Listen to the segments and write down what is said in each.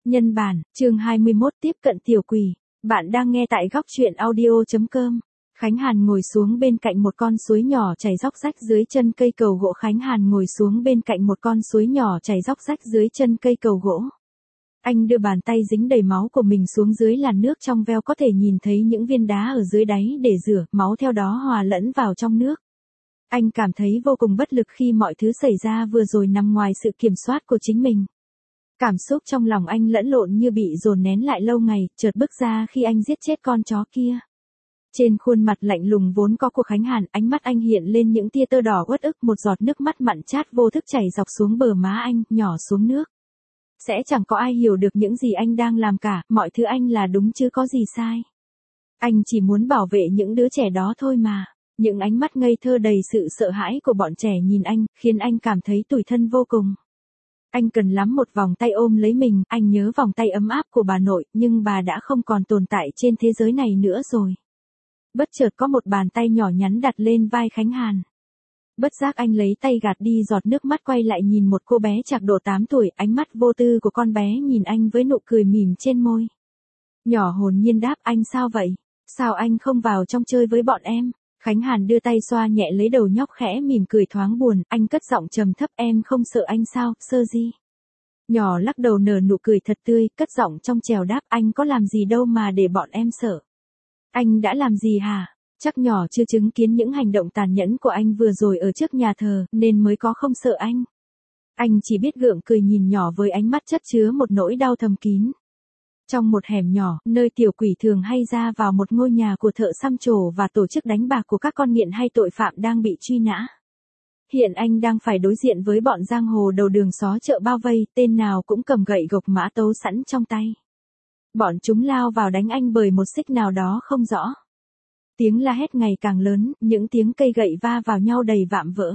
Nhân bản, chương 21 tiếp cận tiểu quỷ. Bạn đang nghe tại góc truyện audio.com. Khánh Hàn ngồi xuống bên cạnh một con suối nhỏ chảy róc rách dưới chân cây cầu gỗ. Khánh Hàn ngồi xuống bên cạnh một con suối nhỏ chảy róc rách dưới chân cây cầu gỗ. Anh đưa bàn tay dính đầy máu của mình xuống dưới làn nước trong veo, có thể nhìn thấy những viên đá ở dưới đáy để rửa, máu theo đó hòa lẫn vào trong nước. Anh cảm thấy vô cùng bất lực khi mọi thứ xảy ra vừa rồi nằm ngoài sự kiểm soát của chính mình. Cảm xúc trong lòng anh lẫn lộn như bị dồn nén lại lâu ngày, chợt bứt ra khi anh giết chết con chó kia. Trên khuôn mặt lạnh lùng vốn có của Khánh Hàn, ánh mắt anh hiện lên những tia tơ đỏ uất ức, một giọt nước mắt mặn chát vô thức chảy dọc xuống bờ má anh, nhỏ xuống nước. Sẽ chẳng có ai hiểu được những gì anh đang làm cả, mọi thứ anh là đúng chứ có gì sai. Anh chỉ muốn bảo vệ những đứa trẻ đó thôi mà. Những ánh mắt ngây thơ đầy sự sợ hãi của bọn trẻ nhìn anh, khiến anh cảm thấy tủi thân vô cùng. Anh cần lắm một vòng tay ôm lấy mình, anh nhớ vòng tay ấm áp của bà nội, nhưng bà đã không còn tồn tại trên thế giới này nữa rồi. Bất chợt có một bàn tay nhỏ nhắn đặt lên vai Khánh Hàn. Bất giác anh lấy tay gạt đi giọt nước mắt, quay lại nhìn một cô bé trạc độ 8 tuổi, ánh mắt vô tư của con bé nhìn anh với nụ cười mỉm trên môi. Nhỏ hồn nhiên đáp, anh sao vậy? Sao anh không vào trong chơi với bọn em? Khánh Hàn đưa tay xoa nhẹ lấy đầu nhóc, khẽ mỉm cười thoáng buồn, anh cất giọng trầm thấp, em không sợ anh sao, Sơ Di? Nhỏ lắc đầu nở nụ cười thật tươi, cất giọng trong trẻo đáp, anh có làm gì đâu mà để bọn em sợ. Anh đã làm gì hả? Chắc nhỏ chưa chứng kiến những hành động tàn nhẫn của anh vừa rồi ở trước nhà thờ, nên mới có không sợ anh. Anh chỉ biết gượng cười nhìn nhỏ với ánh mắt chất chứa một nỗi đau thầm kín. Trong một hẻm nhỏ, nơi tiểu quỷ thường hay ra vào, một ngôi nhà của thợ xăm trổ và tổ chức đánh bạc của các con nghiện hay tội phạm đang bị truy nã. Hiện anh đang phải đối diện với bọn giang hồ đầu đường xó chợ bao vây, tên nào cũng cầm gậy gộc mã tấu sẵn trong tay. Bọn chúng lao vào đánh anh bởi một xích nào đó không rõ. Tiếng la hét ngày càng lớn, những tiếng cây gậy va vào nhau đầy vạm vỡ.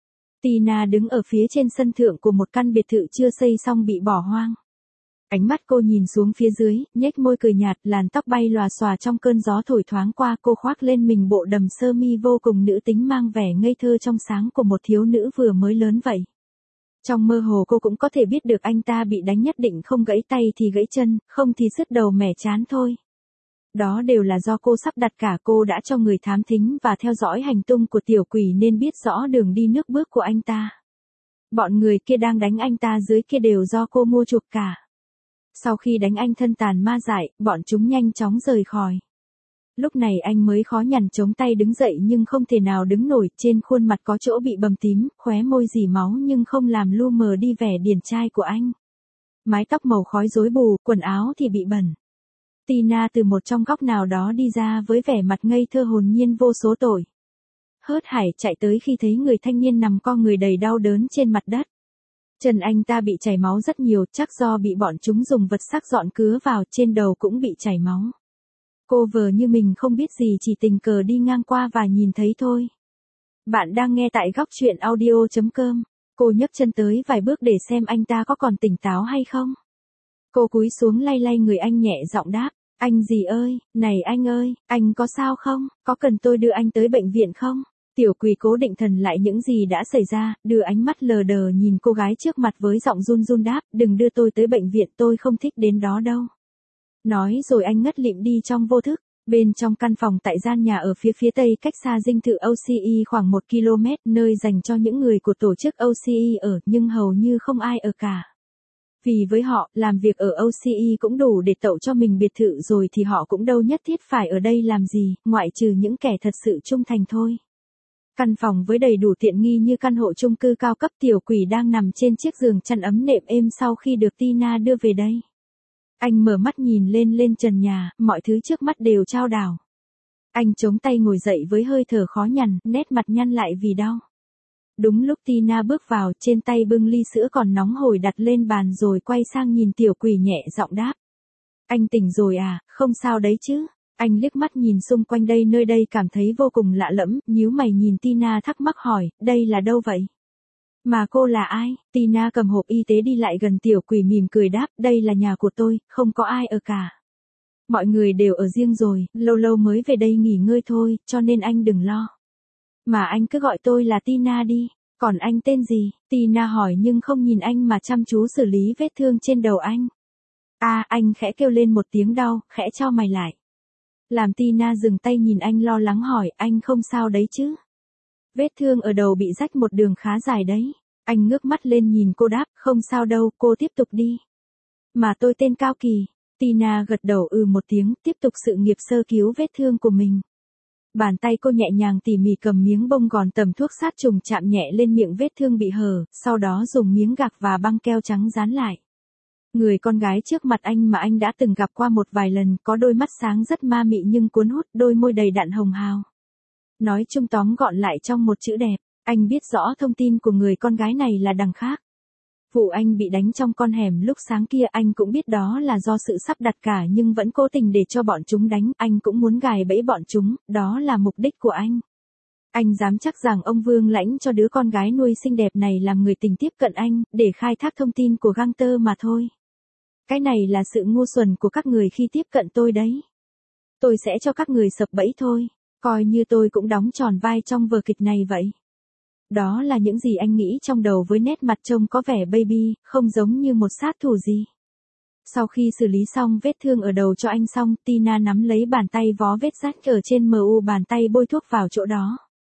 Tina đứng ở phía trên sân thượng của một căn biệt thự chưa xây xong bị bỏ hoang. Ánh mắt cô nhìn xuống phía dưới, nhếch môi cười nhạt, làn tóc bay lòa xòa trong cơn gió thổi thoáng qua, cô khoác lên mình bộ đầm sơ mi vô cùng nữ tính, mang vẻ ngây thơ trong sáng của một thiếu nữ vừa mới lớn vậy. Trong mơ hồ cô cũng có thể biết được anh ta bị đánh, nhất định không gãy tay thì gãy chân, không thì sứt đầu mẻ trán thôi. Đó đều là do cô sắp đặt cả, cô đã cho người thám thính và theo dõi hành tung của tiểu quỷ nên biết rõ đường đi nước bước của anh ta. Bọn người kia đang đánh anh ta dưới kia đều do cô mua chuộc cả. Sau khi đánh anh thân tàn ma dại, bọn chúng nhanh chóng rời khỏi. Lúc này anh mới khó nhằn chống tay đứng dậy nhưng không thể nào đứng nổi, trên khuôn mặt có chỗ bị bầm tím, khóe môi rỉ máu nhưng không làm lu mờ đi vẻ điển trai của anh. Mái tóc màu khói rối bù, quần áo thì bị bẩn. Tina từ một trong góc nào đó đi ra với vẻ mặt ngây thơ hồn nhiên vô số tội. Hớt hải chạy tới khi thấy người thanh niên nằm co người đầy đau đớn trên mặt đất. Chân anh ta bị chảy máu rất nhiều, chắc do bị bọn chúng dùng vật sắc dọn cứa vào, trên đầu cũng bị chảy máu. Cô vờ như mình không biết gì, chỉ tình cờ đi ngang qua và nhìn thấy thôi. Bạn đang nghe tại góc truyện audio.com. Cô nhấc chân tới vài bước để xem anh ta có còn tỉnh táo hay không. Cô cúi xuống lay lay người anh, nhẹ giọng đáp, anh gì ơi, này anh ơi, anh có sao không, có cần tôi đưa anh tới bệnh viện không? Tiểu quỷ cố định thần lại những gì đã xảy ra, đưa ánh mắt lờ đờ nhìn cô gái trước mặt với giọng run run đáp, đừng đưa tôi tới bệnh viện, tôi không thích đến đó đâu. Nói rồi anh ngất lịm đi trong vô thức. Bên trong căn phòng tại gian nhà ở phía tây cách xa dinh thự OCE khoảng 1 km, nơi dành cho những người của tổ chức OCE ở, nhưng hầu như không ai ở cả. Vì với họ, làm việc ở OCE cũng đủ để tậu cho mình biệt thự rồi thì họ cũng đâu nhất thiết phải ở đây làm gì, ngoại trừ những kẻ thật sự trung thành thôi. Căn phòng với đầy đủ tiện nghi như căn hộ chung cư cao cấp, tiểu quỷ đang nằm trên chiếc giường chăn ấm nệm êm sau khi được Tina đưa về đây. Anh mở mắt nhìn lên trần nhà, mọi thứ trước mắt đều chao đảo. Anh chống tay ngồi dậy với hơi thở khó nhằn, nét mặt nhăn lại vì đau. Đúng lúc Tina bước vào, trên tay bưng ly sữa còn nóng hổi đặt lên bàn rồi quay sang nhìn tiểu quỷ nhẹ giọng đáp. Anh tỉnh rồi à, không sao đấy chứ? Anh liếc mắt nhìn xung quanh đây nơi đây cảm thấy vô cùng lạ lẫm, nhíu mày nhìn Tina thắc mắc hỏi, đây là đâu vậy? Mà cô là ai? Tina cầm hộp y tế đi lại gần tiểu quỷ mỉm cười đáp, đây là nhà của tôi, không có ai ở cả. Mọi người đều ở riêng rồi, lâu lâu mới về đây nghỉ ngơi thôi, cho nên anh đừng lo. Mà anh cứ gọi tôi là Tina đi, còn anh tên gì? Tina hỏi nhưng không nhìn anh mà chăm chú xử lý vết thương trên đầu anh. Anh khẽ kêu lên một tiếng đau, khẽ chau mày lại. Làm Tina dừng tay nhìn anh lo lắng hỏi, anh không sao đấy chứ? Vết thương ở đầu bị rách một đường khá dài đấy. Anh ngước mắt lên nhìn cô đáp, không sao đâu, cô tiếp tục đi. Mà tôi tên Cao Kỳ. Tina gật đầu một tiếng, tiếp tục sự nghiệp sơ cứu vết thương của mình. Bàn tay cô nhẹ nhàng tỉ mỉ cầm miếng bông gòn tầm thuốc sát trùng chạm nhẹ lên miệng vết thương bị hở, sau đó dùng miếng gạc và băng keo trắng dán lại. Người con gái trước mặt anh mà anh đã từng gặp qua một vài lần, có đôi mắt sáng rất ma mị nhưng cuốn hút, đôi môi đầy đặn hồng hào. Nói chung tóm gọn lại trong một chữ đẹp, anh biết rõ thông tin của người con gái này là đằng khác. Vụ anh bị đánh trong con hẻm lúc sáng kia anh cũng biết đó là do sự sắp đặt cả nhưng vẫn cố tình để cho bọn chúng đánh, anh cũng muốn gài bẫy bọn chúng, đó là mục đích của anh. Anh dám chắc rằng ông Vương Lãnh cho đứa con gái nuôi xinh đẹp này làm người tình tiếp cận anh, để khai thác thông tin của gangster mà thôi. Cái này là sự ngu xuẩn của các người khi tiếp cận tôi đấy. Tôi sẽ cho các người sập bẫy thôi, coi như tôi cũng đóng tròn vai trong vở kịch này vậy. Đó là những gì anh nghĩ trong đầu với nét mặt trông có vẻ baby, không giống như một sát thủ gì. Sau khi xử lý xong vết thương ở đầu cho anh xong, Tina nắm lấy bàn tay vó vết rách ở trên bàn tay bôi thuốc vào chỗ đó.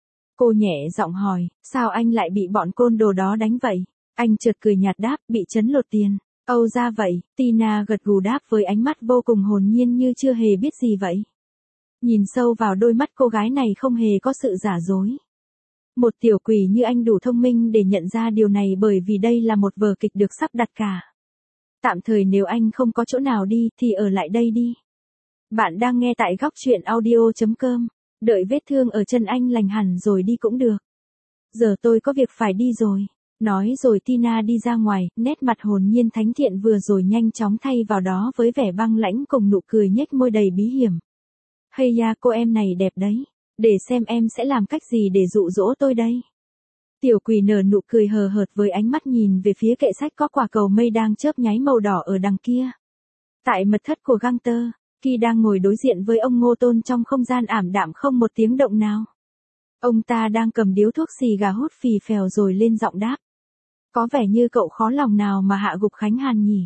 Cô nhẹ giọng hỏi, sao anh lại bị bọn côn đồ đó đánh vậy? Anh chợt cười nhạt đáp, bị trấn lột tiền. Âu ra vậy, Tina gật gù đáp với ánh mắt vô cùng hồn nhiên như chưa hề biết gì vậy. Nhìn sâu vào đôi mắt cô gái này không hề có sự giả dối. Một tiểu quỷ như anh đủ thông minh để nhận ra điều này bởi vì đây là một vở kịch được sắp đặt cả. Tạm thời nếu anh không có chỗ nào đi thì ở lại đây đi. Bạn đang nghe tại góc truyện audio.com. Đợi vết thương ở chân anh lành hẳn rồi đi cũng được. Giờ tôi có việc phải đi rồi. Nói rồi Tina đi ra ngoài, nét mặt hồn nhiên thánh thiện vừa rồi nhanh chóng thay vào đó với vẻ băng lãnh cùng nụ cười nhếch môi đầy bí hiểm. Hay da cô em này đẹp đấy. Để xem em sẽ làm cách gì để dụ dỗ tôi đây. Tiểu quỷ nở nụ cười hờ hợt với ánh mắt nhìn về phía kệ sách có quả cầu mây đang chớp nháy màu đỏ ở đằng kia. Tại mật thất của gangster, Kỳ đang ngồi đối diện với ông Ngô Tôn trong không gian ảm đạm không một tiếng động nào. Ông ta đang cầm điếu thuốc xì gà hút phì phèo rồi lên giọng đáp. Có vẻ như cậu khó lòng nào mà hạ gục Khánh Hàn nhỉ.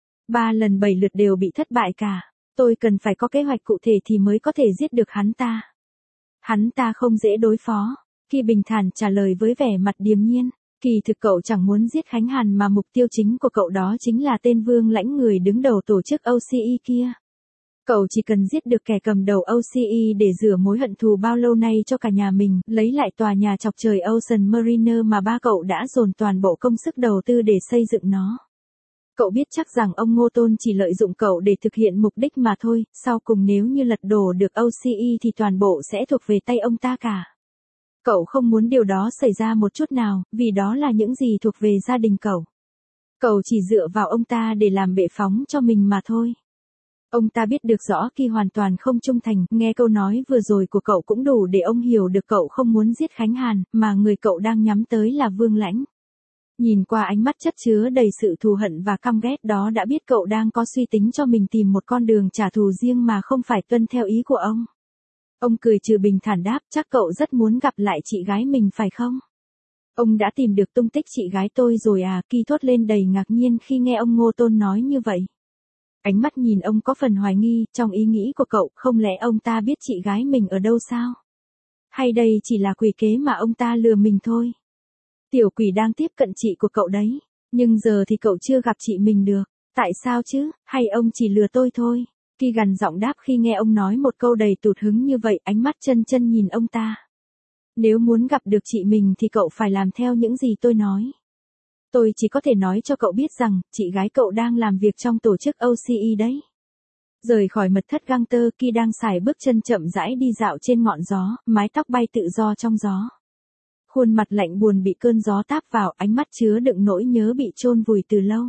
3 lần 7 lượt đều bị thất bại cả. Tôi cần phải có kế hoạch cụ thể thì mới có thể giết được hắn ta. Hắn ta không dễ đối phó. Kỳ bình thản trả lời với vẻ mặt điềm nhiên. Kỳ thực cậu chẳng muốn giết Khánh Hàn mà mục tiêu chính của cậu đó chính là tên Vương Lãnh người đứng đầu tổ chức OCE kia. Cậu chỉ cần giết được kẻ cầm đầu OCE để rửa mối hận thù bao lâu nay cho cả nhà mình, lấy lại tòa nhà chọc trời Ocean Mariner mà ba cậu đã dồn toàn bộ công sức đầu tư để xây dựng nó. Cậu biết chắc rằng ông Ngô Tôn chỉ lợi dụng cậu để thực hiện mục đích mà thôi, sau cùng nếu như lật đổ được OCE thì toàn bộ sẽ thuộc về tay ông ta cả. Cậu không muốn điều đó xảy ra một chút nào, vì đó là những gì thuộc về gia đình cậu. Cậu chỉ dựa vào ông ta để làm bệ phóng cho mình mà thôi. Ông ta biết được rõ Kỳ hoàn toàn không trung thành, nghe câu nói vừa rồi của cậu cũng đủ để ông hiểu được cậu không muốn giết Khánh Hàn, mà người cậu đang nhắm tới là Vương Lãnh. Nhìn qua ánh mắt chất chứa đầy sự thù hận và căm ghét đó đã biết cậu đang có suy tính cho mình tìm một con đường trả thù riêng mà không phải tuân theo ý của ông. Ông cười trừ bình thản đáp, chắc cậu rất muốn gặp lại chị gái mình phải không? Ông đã tìm được tung tích chị gái tôi rồi à? Kỳ thốt lên đầy ngạc nhiên khi nghe ông Ngô Tôn nói như vậy. Ánh mắt nhìn ông có phần hoài nghi, trong ý nghĩ của cậu, không lẽ ông ta biết chị gái mình ở đâu sao? Hay đây chỉ là quỷ kế mà ông ta lừa mình thôi? Tiểu quỷ đang tiếp cận chị của cậu đấy, nhưng giờ thì cậu chưa gặp chị mình được, tại sao chứ, hay ông chỉ lừa tôi thôi? Kỳ gằn giọng đáp khi nghe ông nói một câu đầy tụt hứng như vậy, ánh mắt chân chân nhìn ông ta. Nếu muốn gặp được chị mình thì cậu phải làm theo những gì tôi nói. Tôi chỉ có thể nói cho cậu biết rằng, chị gái cậu đang làm việc trong tổ chức OCE đấy. Rời khỏi mật thất gangster, Kỳ đang xài bước chân chậm rãi đi dạo trên ngọn gió, mái tóc bay tự do trong gió. Khuôn mặt lạnh buồn bị cơn gió táp vào, ánh mắt chứa đựng nỗi nhớ bị chôn vùi từ lâu.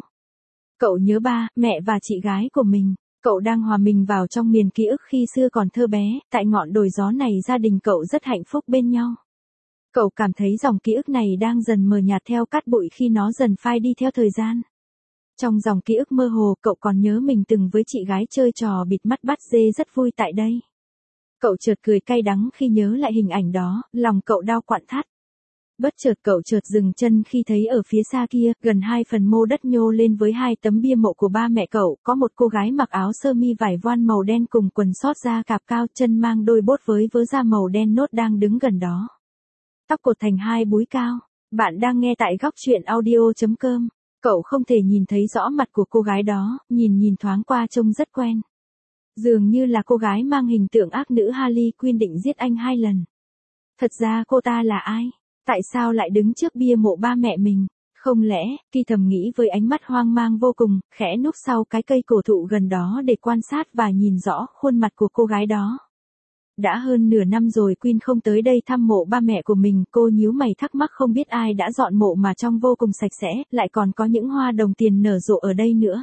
Cậu nhớ ba, mẹ và chị gái của mình. Cậu đang hòa mình vào trong miền ký ức khi xưa còn thơ bé, tại ngọn đồi gió này gia đình cậu rất hạnh phúc bên nhau. Cậu cảm thấy dòng ký ức này đang dần mờ nhạt theo cát bụi khi nó dần phai đi theo thời gian. Trong dòng ký ức mơ hồ, cậu còn nhớ mình từng với chị gái chơi trò bịt mắt bắt dê rất vui tại đây. Cậu chợt cười cay đắng khi nhớ lại hình ảnh đó, lòng cậu đau quặn thắt. Bất chợt cậu chợt dừng chân khi thấy ở phía xa kia, gần 2 phần mô đất nhô lên với 2 tấm bia mộ của ba mẹ cậu, có một cô gái mặc áo sơ mi vải voan màu đen cùng quần sót da cạp cao, chân mang đôi bốt với vớ da màu đen nốt đang đứng gần đó. Tóc cột thành 2 búi cao. Bạn đang nghe tại góc truyện audio.com. Cậu không thể nhìn thấy rõ mặt của cô gái đó, nhìn thoáng qua trông rất quen. Dường như là cô gái mang hình tượng ác nữ Harley Quinn định giết anh 2 lần. Thật ra cô ta là ai? Tại sao lại đứng trước bia mộ ba mẹ mình? Không lẽ, Ki thầm nghĩ với ánh mắt hoang mang vô cùng, khẽ núp sau cái cây cổ thụ gần đó để quan sát và nhìn rõ khuôn mặt của cô gái đó. Đã hơn nửa năm rồi Quinn không tới đây thăm mộ ba mẹ của mình, cô nhíu mày thắc mắc không biết ai đã dọn mộ mà trông vô cùng sạch sẽ, lại còn có những hoa đồng tiền nở rộ ở đây nữa.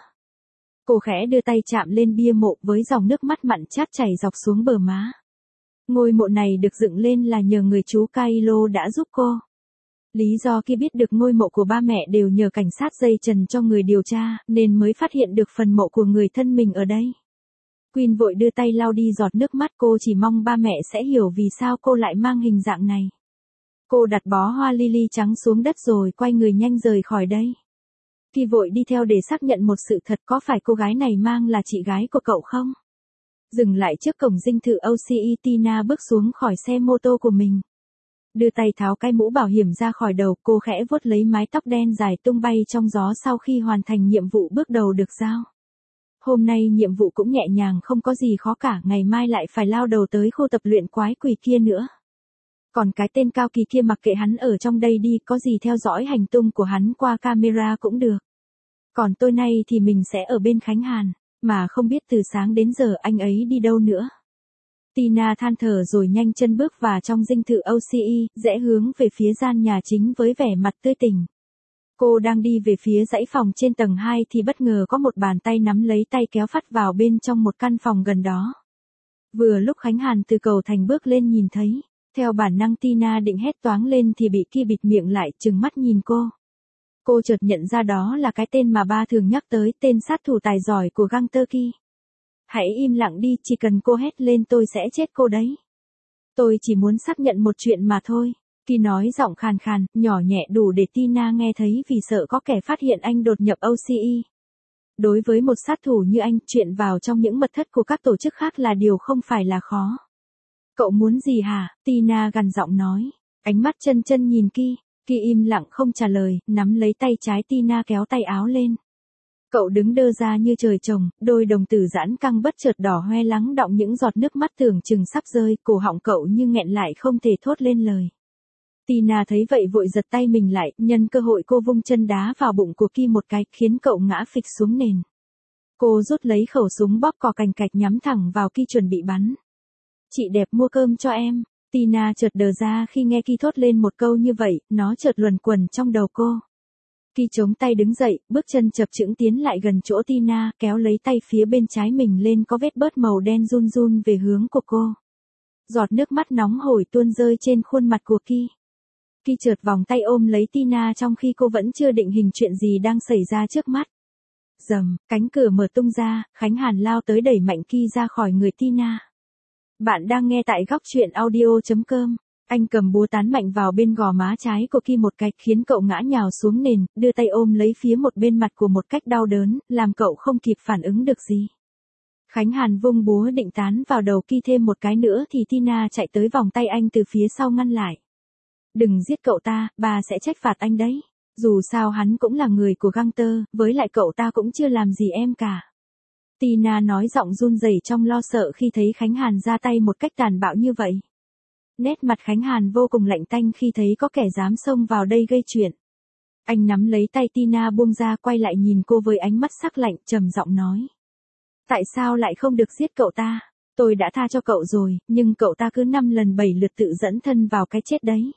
Cô khẽ đưa tay chạm lên bia mộ với dòng nước mắt mặn chát chảy dọc xuống bờ má. Ngôi mộ này được dựng lên là nhờ người chú Kylo đã giúp cô. Lý do khi biết được ngôi mộ của ba mẹ đều nhờ cảnh sát dây trần cho người điều tra, nên mới phát hiện được phần mộ của người thân mình ở đây. Quinn vội đưa tay lau đi giọt nước mắt, cô chỉ mong ba mẹ sẽ hiểu vì sao cô lại mang hình dạng này. Cô đặt bó hoa lily trắng xuống đất rồi quay người nhanh rời khỏi đây. Khi vội đi theo để xác nhận một sự thật, có phải cô gái này mang là chị gái của cậu không? Dừng lại trước cổng dinh thự OCE, Tina bước xuống khỏi xe mô tô của mình. Đưa tay tháo cái mũ bảo hiểm ra khỏi đầu, cô khẽ vuốt lấy mái tóc đen dài tung bay trong gió sau khi hoàn thành nhiệm vụ bước đầu được giao. Hôm nay nhiệm vụ cũng nhẹ nhàng không có gì khó cả, ngày mai lại phải lao đầu tới khu tập luyện quái quỷ kia nữa. Còn cái tên Cao Kỳ kia mặc kệ hắn ở trong đây đi, có gì theo dõi hành tung của hắn qua camera cũng được. Còn tôi nay thì mình sẽ ở bên Khánh Hàn, mà không biết từ sáng đến giờ anh ấy đi đâu nữa. Tina than thở rồi nhanh chân bước vào trong dinh thự OCE, rẽ hướng về phía gian nhà chính với vẻ mặt tươi tỉnh. Cô đang đi về phía dãy phòng trên tầng 2 thì bất ngờ có một bàn tay nắm lấy tay kéo phắt vào bên trong một căn phòng gần đó. Vừa lúc Khánh Hàn từ cầu thang bước lên nhìn thấy, theo bản năng Tina định hét toáng lên thì bị Ki bịt miệng lại, trừng mắt nhìn cô. Cô chợt nhận ra đó là cái tên mà ba thường nhắc tới, tên sát thủ tài giỏi của gangster Ki. Hãy im lặng đi, chỉ cần cô hét lên tôi sẽ chết cô đấy. Tôi chỉ muốn xác nhận một chuyện mà thôi. Ki nói giọng khàn khàn, nhỏ nhẹ đủ để Tina nghe thấy vì sợ có kẻ phát hiện anh đột nhập OCE. Đối với một sát thủ như anh, chuyện vào trong những mật thất của các tổ chức khác là điều không phải là khó. Cậu muốn gì hả? Tina gằn giọng nói. Ánh mắt chân chân nhìn Ki. Ki im lặng không trả lời, nắm lấy tay trái Tina kéo tay áo lên. Cậu đứng đơ ra như trời trồng, đôi đồng tử giãn căng bất chợt đỏ hoe lắng đọng những giọt nước mắt tưởng chừng sắp rơi, cổ họng cậu như nghẹn lại không thể thốt lên lời. Tina thấy vậy vội giật tay mình lại, nhân cơ hội cô vung chân đá vào bụng của Ki một cái, khiến cậu ngã phịch xuống nền. Cô rút lấy khẩu súng bóp cò cành cạch nhắm thẳng vào Ki chuẩn bị bắn. Chị đẹp mua cơm cho em. Tina chợt đờ ra khi nghe Ki thốt lên một câu như vậy, nó chợt luẩn quẩn trong đầu cô. Ki chống tay đứng dậy, bước chân chập chững tiến lại gần chỗ Tina, kéo lấy tay phía bên trái mình lên có vết bớt màu đen run run về hướng của cô. Giọt nước mắt nóng hổi tuôn rơi trên khuôn mặt của Ki. Ki chợt vòng tay ôm lấy Tina trong khi cô vẫn chưa định hình chuyện gì đang xảy ra trước mắt. Rầm, cánh cửa mở tung ra, Khánh Hàn lao tới đẩy mạnh Ki ra khỏi người Tina. Bạn đang nghe tại góc truyện audio.com. Anh cầm búa tán mạnh vào bên gò má trái của Ki một cái, khiến cậu ngã nhào xuống nền, đưa tay ôm lấy phía một bên mặt của một cách đau đớn, làm cậu không kịp phản ứng được gì. Khánh Hàn vung búa định tán vào đầu Ki thêm một cái nữa thì Tina chạy tới vòng tay anh từ phía sau ngăn lại. Đừng giết cậu ta, bà sẽ trách phạt anh đấy. Dù sao hắn cũng là người của gangster, với lại cậu ta cũng chưa làm gì em cả. Tina nói giọng run rẩy trong lo sợ khi thấy Khánh Hàn ra tay một cách tàn bạo như vậy. Nét mặt Khánh Hàn vô cùng lạnh tanh khi thấy có kẻ dám xông vào đây gây chuyện. Anh nắm lấy tay Tina buông ra, quay lại nhìn cô với ánh mắt sắc lạnh, trầm giọng nói. Tại sao lại không được giết cậu ta? Tôi đã tha cho cậu rồi, nhưng cậu ta cứ 5 lần 7 lượt tự dẫn thân vào cái chết đấy.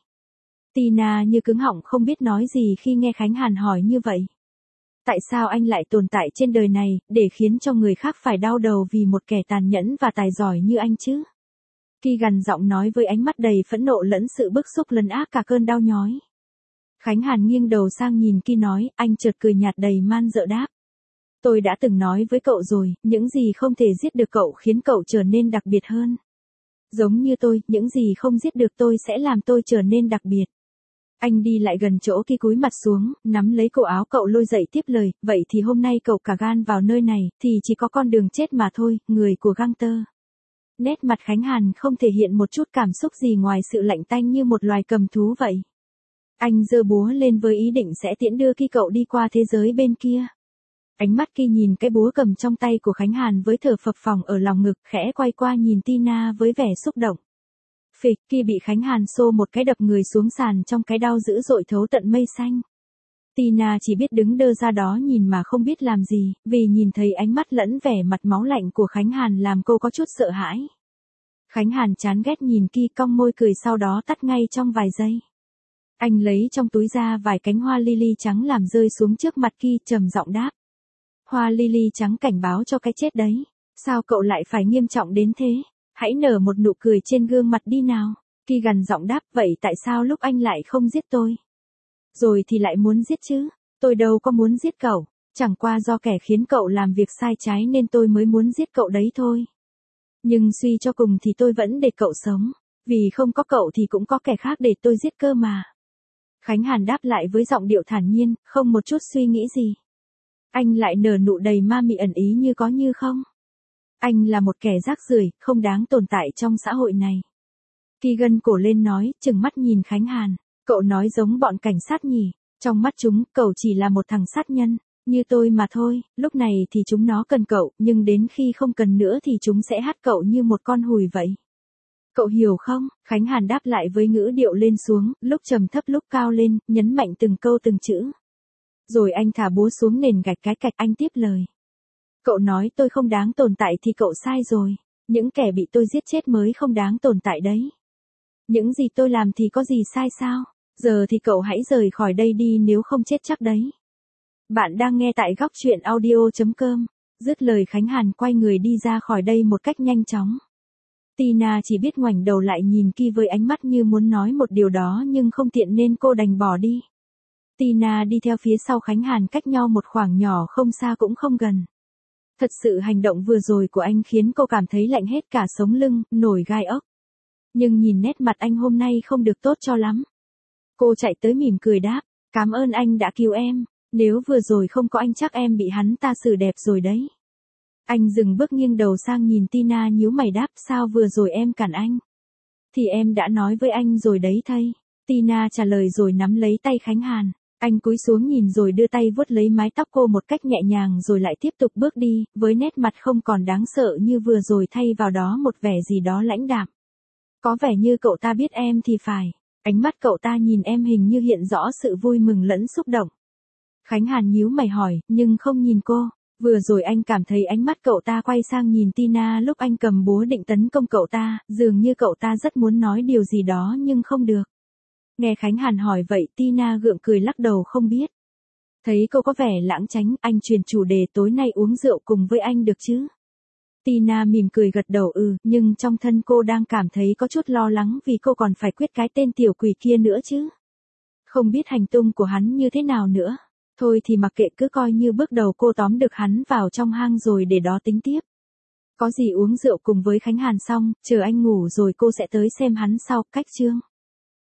Tina như cứng họng không biết nói gì khi nghe Khánh Hàn hỏi như vậy. Tại sao anh lại tồn tại trên đời này, để khiến cho người khác phải đau đầu vì một kẻ tàn nhẫn và tài giỏi như anh chứ? Ki gằn giọng nói với ánh mắt đầy phẫn nộ lẫn sự bức xúc lấn át cả cơn đau nhói. Khánh Hàn nghiêng đầu sang nhìn Ki nói, anh chợt cười nhạt đầy man dợ đáp. Tôi đã từng nói với cậu rồi, những gì không thể giết được cậu khiến cậu trở nên đặc biệt hơn. Giống như tôi, những gì không giết được tôi sẽ làm tôi trở nên đặc biệt. Anh đi lại gần chỗ Ki cúi mặt xuống, nắm lấy cổ áo cậu lôi dậy tiếp lời, vậy thì hôm nay cậu cả gan vào nơi này, thì chỉ có con đường chết mà thôi, người của gangster. Nét mặt Khánh Hàn không thể hiện một chút cảm xúc gì ngoài sự lạnh tanh như một loài cầm thú vậy. Anh giơ búa lên với ý định sẽ tiễn đưa Ki cậu đi qua thế giới bên kia. Ánh mắt Ki nhìn cái búa cầm trong tay của Khánh Hàn với thở phập phồng ở lòng ngực, khẽ quay qua nhìn Tina với vẻ xúc động. Phịch, Ki bị Khánh Hàn xô một cái đập người xuống sàn trong cái đau dữ dội thấu tận mây xanh. Tina chỉ biết đứng đơ ra đó nhìn mà không biết làm gì, vì nhìn thấy ánh mắt lẫn vẻ mặt máu lạnh của Khánh Hàn làm cô có chút sợ hãi. Khánh Hàn chán ghét nhìn Ki, cong môi cười, sau đó tắt ngay trong vài giây. Anh lấy trong túi ra vài cánh hoa lily trắng làm rơi xuống trước mặt Ki, trầm giọng đáp. Hoa lily trắng cảnh báo cho cái chết đấy. Sao cậu lại phải nghiêm trọng đến thế? Hãy nở một nụ cười trên gương mặt đi nào. Ki gằn giọng đáp, vậy tại sao lúc anh lại không giết tôi? Rồi thì lại muốn giết chứ? Tôi đâu có muốn giết cậu. Chẳng qua do kẻ khiến cậu làm việc sai trái nên tôi mới muốn giết cậu đấy thôi. Nhưng suy cho cùng thì tôi vẫn để cậu sống. Vì không có cậu thì cũng có kẻ khác để tôi giết cơ mà. Khánh Hàn đáp lại với giọng điệu thản nhiên, không một chút suy nghĩ gì. Anh lại nở nụ đầy ma mị ẩn ý như có như không. Anh là một kẻ rác rưởi, không đáng tồn tại trong xã hội này. Ki gân cổ lên nói, trừng mắt nhìn Khánh Hàn. Cậu nói giống bọn cảnh sát nhỉ? Trong mắt chúng, cậu chỉ là một thằng sát nhân, như tôi mà thôi. Lúc này thì chúng nó cần cậu, nhưng đến khi không cần nữa thì chúng sẽ hắt cậu như một con hùi vậy. Cậu hiểu không? Khánh Hàn đáp lại với ngữ điệu lên xuống, lúc trầm thấp lúc cao lên, nhấn mạnh từng câu từng chữ. Rồi anh thả búa xuống nền gạch, cái cạch, anh tiếp lời. Cậu nói tôi không đáng tồn tại thì cậu sai rồi. Những kẻ bị tôi giết chết mới không đáng tồn tại đấy. Những gì tôi làm thì có gì sai sao? Giờ thì cậu hãy rời khỏi đây đi, nếu không chết chắc đấy. Bạn đang nghe tại góc truyện audio.com. Dứt lời Khánh Hàn quay người đi ra khỏi đây một cách nhanh chóng. Tina chỉ biết ngoảnh đầu lại nhìn Ki với ánh mắt như muốn nói một điều đó nhưng không tiện nên cô đành bỏ đi. Tina đi theo phía sau Khánh Hàn, cách nhau một khoảng nhỏ, không xa cũng không gần. Thật sự hành động vừa rồi của anh khiến cô cảm thấy lạnh hết cả sống lưng, nổi gai ốc. Nhưng nhìn nét mặt anh hôm nay không được tốt cho lắm. Cô chạy tới mỉm cười đáp, cảm ơn anh đã cứu em, nếu vừa rồi không có anh chắc em bị hắn ta xử đẹp rồi đấy. Anh dừng bước nghiêng đầu sang nhìn Tina, nhíu mày đáp, sao vừa rồi em cản anh? Thì em đã nói với anh rồi đấy thây. Tina trả lời rồi nắm lấy tay Khánh Hàn. Anh cúi xuống nhìn rồi đưa tay vuốt lấy mái tóc cô một cách nhẹ nhàng rồi lại tiếp tục bước đi, với nét mặt không còn đáng sợ như vừa rồi, thay vào đó một vẻ gì đó lãnh đạm. Có vẻ như cậu ta biết em thì phải. Ánh mắt cậu ta nhìn em hình như hiện rõ sự vui mừng lẫn xúc động. Khánh Hàn nhíu mày hỏi, nhưng không nhìn cô. Vừa rồi anh cảm thấy ánh mắt cậu ta quay sang nhìn Tina lúc anh cầm búa định tấn công cậu ta, dường như cậu ta rất muốn nói điều gì đó nhưng không được. Nghe Khánh Hàn hỏi vậy, Tina gượng cười lắc đầu không biết. Thấy cô có vẻ lãng tránh, anh chuyển chủ đề, tối nay uống rượu cùng với anh được chứ? Tina mỉm cười gật đầu nhưng trong thân cô đang cảm thấy có chút lo lắng vì cô còn phải quyết cái tên tiểu quỷ kia nữa chứ. Không biết hành tung của hắn như thế nào nữa. Thôi thì mặc kệ, cứ coi như bước đầu cô tóm được hắn vào trong hang rồi để đó tính tiếp. Có gì uống rượu cùng với Khánh Hàn xong, chờ anh ngủ rồi cô sẽ tới xem hắn sau. Cách chương.